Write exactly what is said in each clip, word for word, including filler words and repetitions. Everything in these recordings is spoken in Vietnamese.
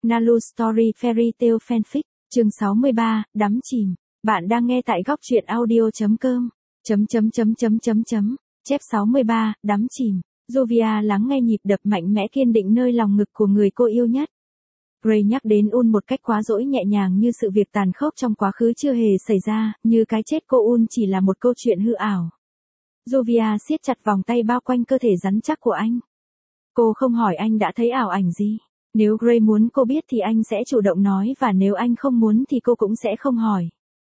Nalu Story Fairy Tale Fanfic, chương sáu mươi ba, đắm chìm. Bạn đang nghe tại góc truyện audio.com. Chấm chấm chấm chấm chấm chấm. Chép sáu mươi ba, đắm chìm. Jovia lắng nghe nhịp đập mạnh mẽ kiên định nơi lòng ngực của người cô yêu nhất. Gray nhắc đến Un một cách quá dỗi nhẹ nhàng như sự việc tàn khốc trong quá khứ chưa hề xảy ra, như cái chết cô Un chỉ là một câu chuyện hư ảo. Jovia siết chặt vòng tay bao quanh cơ thể rắn chắc của anh. Cô không hỏi anh đã thấy ảo ảnh gì. Nếu Gray muốn cô biết thì anh sẽ chủ động nói, và nếu anh không muốn thì cô cũng sẽ không hỏi.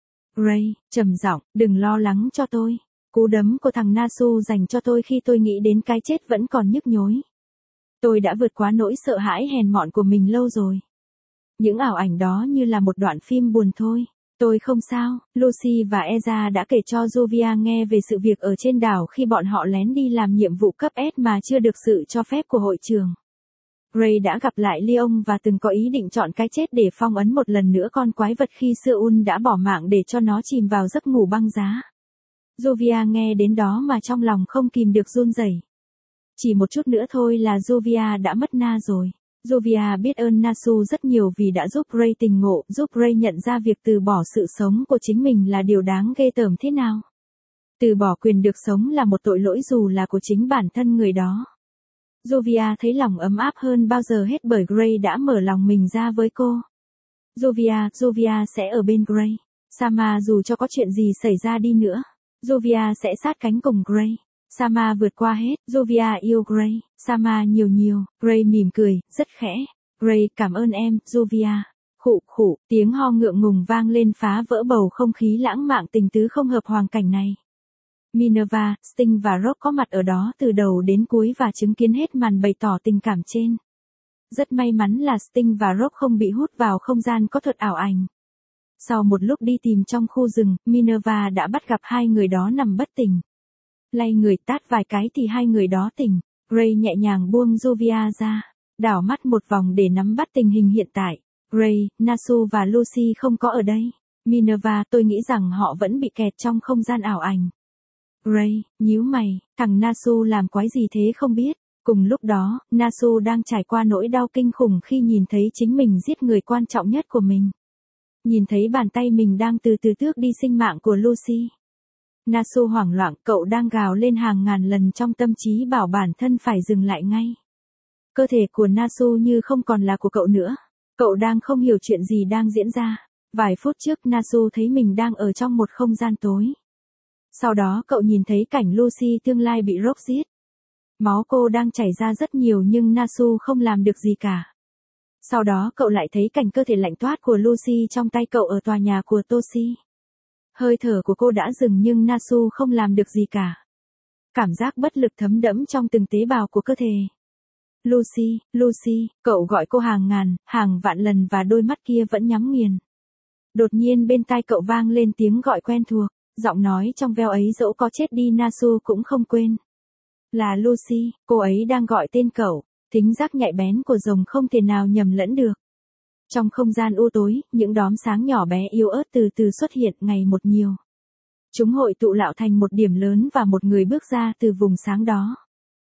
Gray, trầm giọng, đừng lo lắng cho tôi. Cú đấm của thằng Nasu dành cho tôi khi tôi nghĩ đến cái chết vẫn còn nhức nhối. Tôi đã vượt qua nỗi sợ hãi hèn mọn của mình lâu rồi. Những ảo ảnh đó như là một đoạn phim buồn thôi. Tôi không sao. Lucy và Eza đã kể cho Jovia nghe về sự việc ở trên đảo khi bọn họ lén đi làm nhiệm vụ cấp S mà chưa được sự cho phép của hội trưởng. Gray đã gặp lại Leon và từng có ý định chọn cái chết để phong ấn một lần nữa con quái vật khi xưa Un đã bỏ mạng để cho nó chìm vào giấc ngủ băng giá. Jovia nghe đến đó mà trong lòng không kìm được run rẩy. Chỉ một chút nữa thôi là Jovia đã mất Na rồi. Jovia biết ơn Nasu rất nhiều vì đã giúp Gray tỉnh ngộ, giúp Gray nhận ra việc từ bỏ sự sống của chính mình là điều đáng ghê tởm thế nào. Từ bỏ quyền được sống là một tội lỗi dù là của chính bản thân người đó. Jovia thấy lòng ấm áp hơn bao giờ hết bởi Gray đã mở lòng mình ra với cô. Jovia, Jovia sẽ ở bên Gray. Sama dù cho có chuyện gì xảy ra đi nữa, Jovia sẽ sát cánh cùng Gray. Sama vượt qua hết, Jovia yêu Gray, Sama nhiều nhiều. Gray mỉm cười, rất khẽ. Gray, cảm ơn em, Jovia. Khụ khụ, tiếng ho ngượng ngùng vang lên phá vỡ bầu không khí lãng mạn tình tứ không hợp hoàn cảnh này. Minerva, Sting và Rock có mặt ở đó từ đầu đến cuối và chứng kiến hết màn bày tỏ tình cảm trên. Rất may mắn là Sting và Rock không bị hút vào không gian có thuật ảo ảnh. Sau một lúc đi tìm trong khu rừng, Minerva đã bắt gặp hai người đó nằm bất tỉnh. Lay người tát vài cái thì hai người đó tỉnh. Gray nhẹ nhàng buông Jovia ra, đảo mắt một vòng để nắm bắt tình hình hiện tại. Gray, Nasu và Lucy không có ở đây. Minerva, tôi nghĩ rằng họ vẫn bị kẹt trong không gian ảo ảnh. Gray, nhíu mày, thằng Nasu làm quái gì thế không biết. Cùng lúc đó, Nasu đang trải qua nỗi đau kinh khủng khi nhìn thấy chính mình giết người quan trọng nhất của mình. Nhìn thấy bàn tay mình đang từ từ tước đi sinh mạng của Lucy. Nasu hoảng loạn, cậu đang gào lên hàng ngàn lần trong tâm trí bảo bản thân phải dừng lại ngay. Cơ thể của Nasu như không còn là của cậu nữa. Cậu đang không hiểu chuyện gì đang diễn ra. Vài phút trước Nasu thấy mình đang ở trong một không gian tối. Sau đó cậu nhìn thấy cảnh Lucy tương lai bị Rock giết. Máu cô đang chảy ra rất nhiều nhưng Nasu không làm được gì cả. Sau đó cậu lại thấy cảnh cơ thể lạnh toát của Lucy trong tay cậu ở tòa nhà của Toshi. Hơi thở của cô đã dừng nhưng Nasu không làm được gì cả. Cảm giác bất lực thấm đẫm trong từng tế bào của cơ thể. Lucy, Lucy, cậu gọi cô hàng ngàn, hàng vạn lần và đôi mắt kia vẫn nhắm nghiền. Đột nhiên bên tai cậu vang lên tiếng gọi quen thuộc, giọng nói trong veo ấy dẫu có chết đi Nasu cũng không quên. Là Lucy, cô ấy đang gọi tên cậu, thính giác nhạy bén của rồng không thể nào nhầm lẫn được. Trong không gian u tối, những đốm sáng nhỏ bé yếu ớt từ từ xuất hiện ngày một nhiều. Chúng hội tụ lạo thành một điểm lớn và một người bước ra từ vùng sáng đó.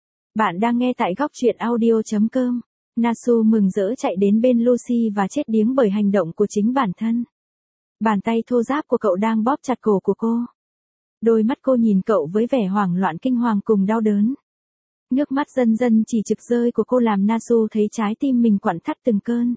Bạn đang nghe tại góc truyện audio.com. Nasu mừng rỡ chạy đến bên Lucy và chết điếng bởi hành động của chính bản thân. Bàn tay thô ráp của cậu đang bóp chặt cổ của cô. Đôi mắt cô nhìn cậu với vẻ hoảng loạn kinh hoàng cùng đau đớn. Nước mắt dần dần chỉ trực rơi của cô làm Nasu thấy trái tim mình quặn thắt từng cơn.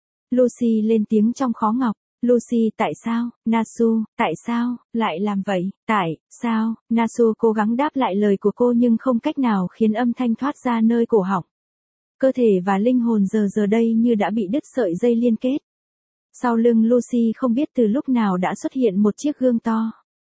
Lucy lên tiếng trong khó ngọc. Lucy, tại sao? Nasu, tại sao? Lại làm vậy? Tại sao? Nasu cố gắng đáp lại lời của cô nhưng không cách nào khiến âm thanh thoát ra nơi cổ họng. Cơ thể và linh hồn giờ giờ đây như đã bị đứt sợi dây liên kết. Sau lưng Lucy không biết từ lúc nào đã xuất hiện một chiếc gương to.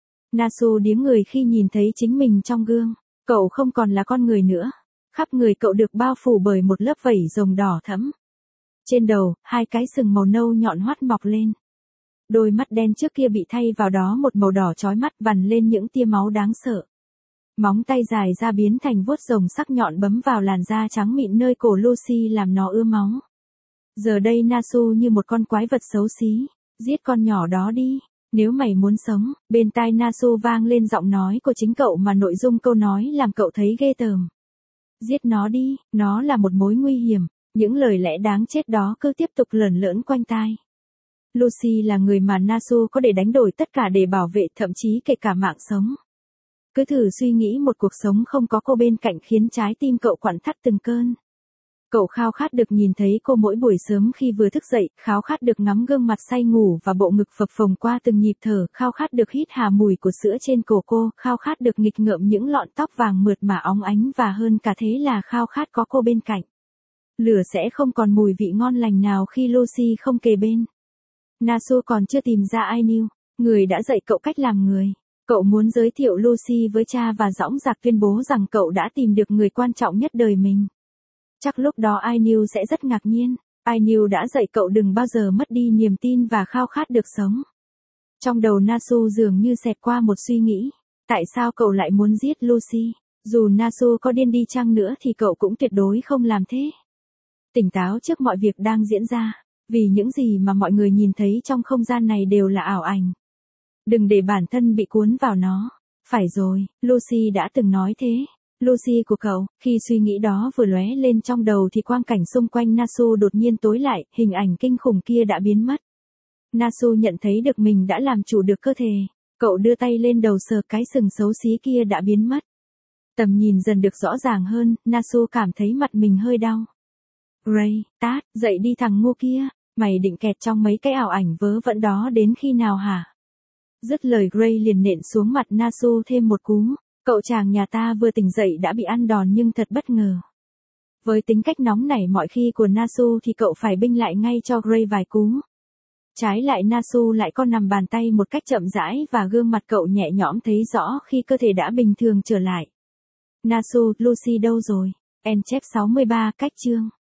Nasu điếng người khi nhìn thấy chính mình trong gương. Cậu không còn là con người nữa. Khắp người cậu được bao phủ bởi một lớp vảy rồng đỏ thẫm. Trên đầu, hai cái sừng màu nâu nhọn hoắt mọc lên. Đôi mắt đen trước kia bị thay vào đó một màu đỏ chói mắt vằn lên những tia máu đáng sợ. Móng tay dài ra biến thành vuốt rồng sắc nhọn bấm vào làn da trắng mịn nơi cổ Lucy làm nó ưa máu. Giờ đây Nasu như một con quái vật xấu xí. Giết con nhỏ đó đi, nếu mày muốn sống. Bên tai Nasu vang lên giọng nói của chính cậu mà nội dung câu nói làm cậu thấy ghê tởm. Giết nó đi, nó là một mối nguy hiểm. Những lời lẽ đáng chết đó cứ tiếp tục lởn lởn quanh tai. Lucy là người mà Nasu có để đánh đổi tất cả để bảo vệ, thậm chí kể cả mạng sống. Cứ thử suy nghĩ một cuộc sống không có cô bên cạnh khiến trái tim cậu quặn thắt từng cơn. Cậu khao khát được nhìn thấy cô mỗi buổi sớm khi vừa thức dậy, khao khát được ngắm gương mặt say ngủ và bộ ngực phập phồng qua từng nhịp thở, khao khát được hít hà mùi của sữa trên cổ cô, khao khát được nghịch ngợm những lọn tóc vàng mượt mà óng ánh và hơn cả thế là khao khát có cô bên cạnh. Lửa sẽ không còn mùi vị ngon lành nào khi Lucy không kề bên. Nasu còn chưa tìm ra Ainul, người đã dạy cậu cách làm người. Cậu muốn giới thiệu Lucy với cha và dõng dạc tuyên bố rằng cậu đã tìm được người quan trọng nhất đời mình. Chắc lúc đó Ainul sẽ rất ngạc nhiên. Ainul đã dạy cậu đừng bao giờ mất đi niềm tin và khao khát được sống. Trong đầu Nasu dường như xẹt qua một suy nghĩ. Tại sao cậu lại muốn giết Lucy? Dù Nasu có điên đi chăng nữa thì cậu cũng tuyệt đối không làm thế. Tỉnh táo trước mọi việc đang diễn ra. Vì những gì mà mọi người nhìn thấy trong không gian này đều là ảo ảnh. Đừng để bản thân bị cuốn vào nó. Phải rồi, Lucy đã từng nói thế. Lucy của cậu, khi suy nghĩ đó vừa lóe lên trong đầu thì quang cảnh xung quanh Nasu đột nhiên tối lại, hình ảnh kinh khủng kia đã biến mất. Nasu nhận thấy được mình đã làm chủ được cơ thể. Cậu đưa tay lên đầu sờ cái sừng xấu xí kia đã biến mất. Tầm nhìn dần được rõ ràng hơn, Nasu cảm thấy mặt mình hơi đau. Gray, tát, dậy đi thằng ngu kia, mày định kẹt trong mấy cái ảo ảnh vớ vẩn đó đến khi nào hả? Dứt lời Gray liền nện xuống mặt Nasu thêm một cú. Cậu chàng nhà ta vừa tỉnh dậy đã bị ăn đòn nhưng thật bất ngờ. Với tính cách nóng nảy mọi khi của Nasu thì cậu phải binh lại ngay cho Gray vài cú. Trái lại Nasu lại có nằm bàn tay một cách chậm rãi và gương mặt cậu nhẹ nhõm thấy rõ khi cơ thể đã bình thường trở lại. Nasu, Lucy đâu rồi? En chép sáu mươi ba cách chương.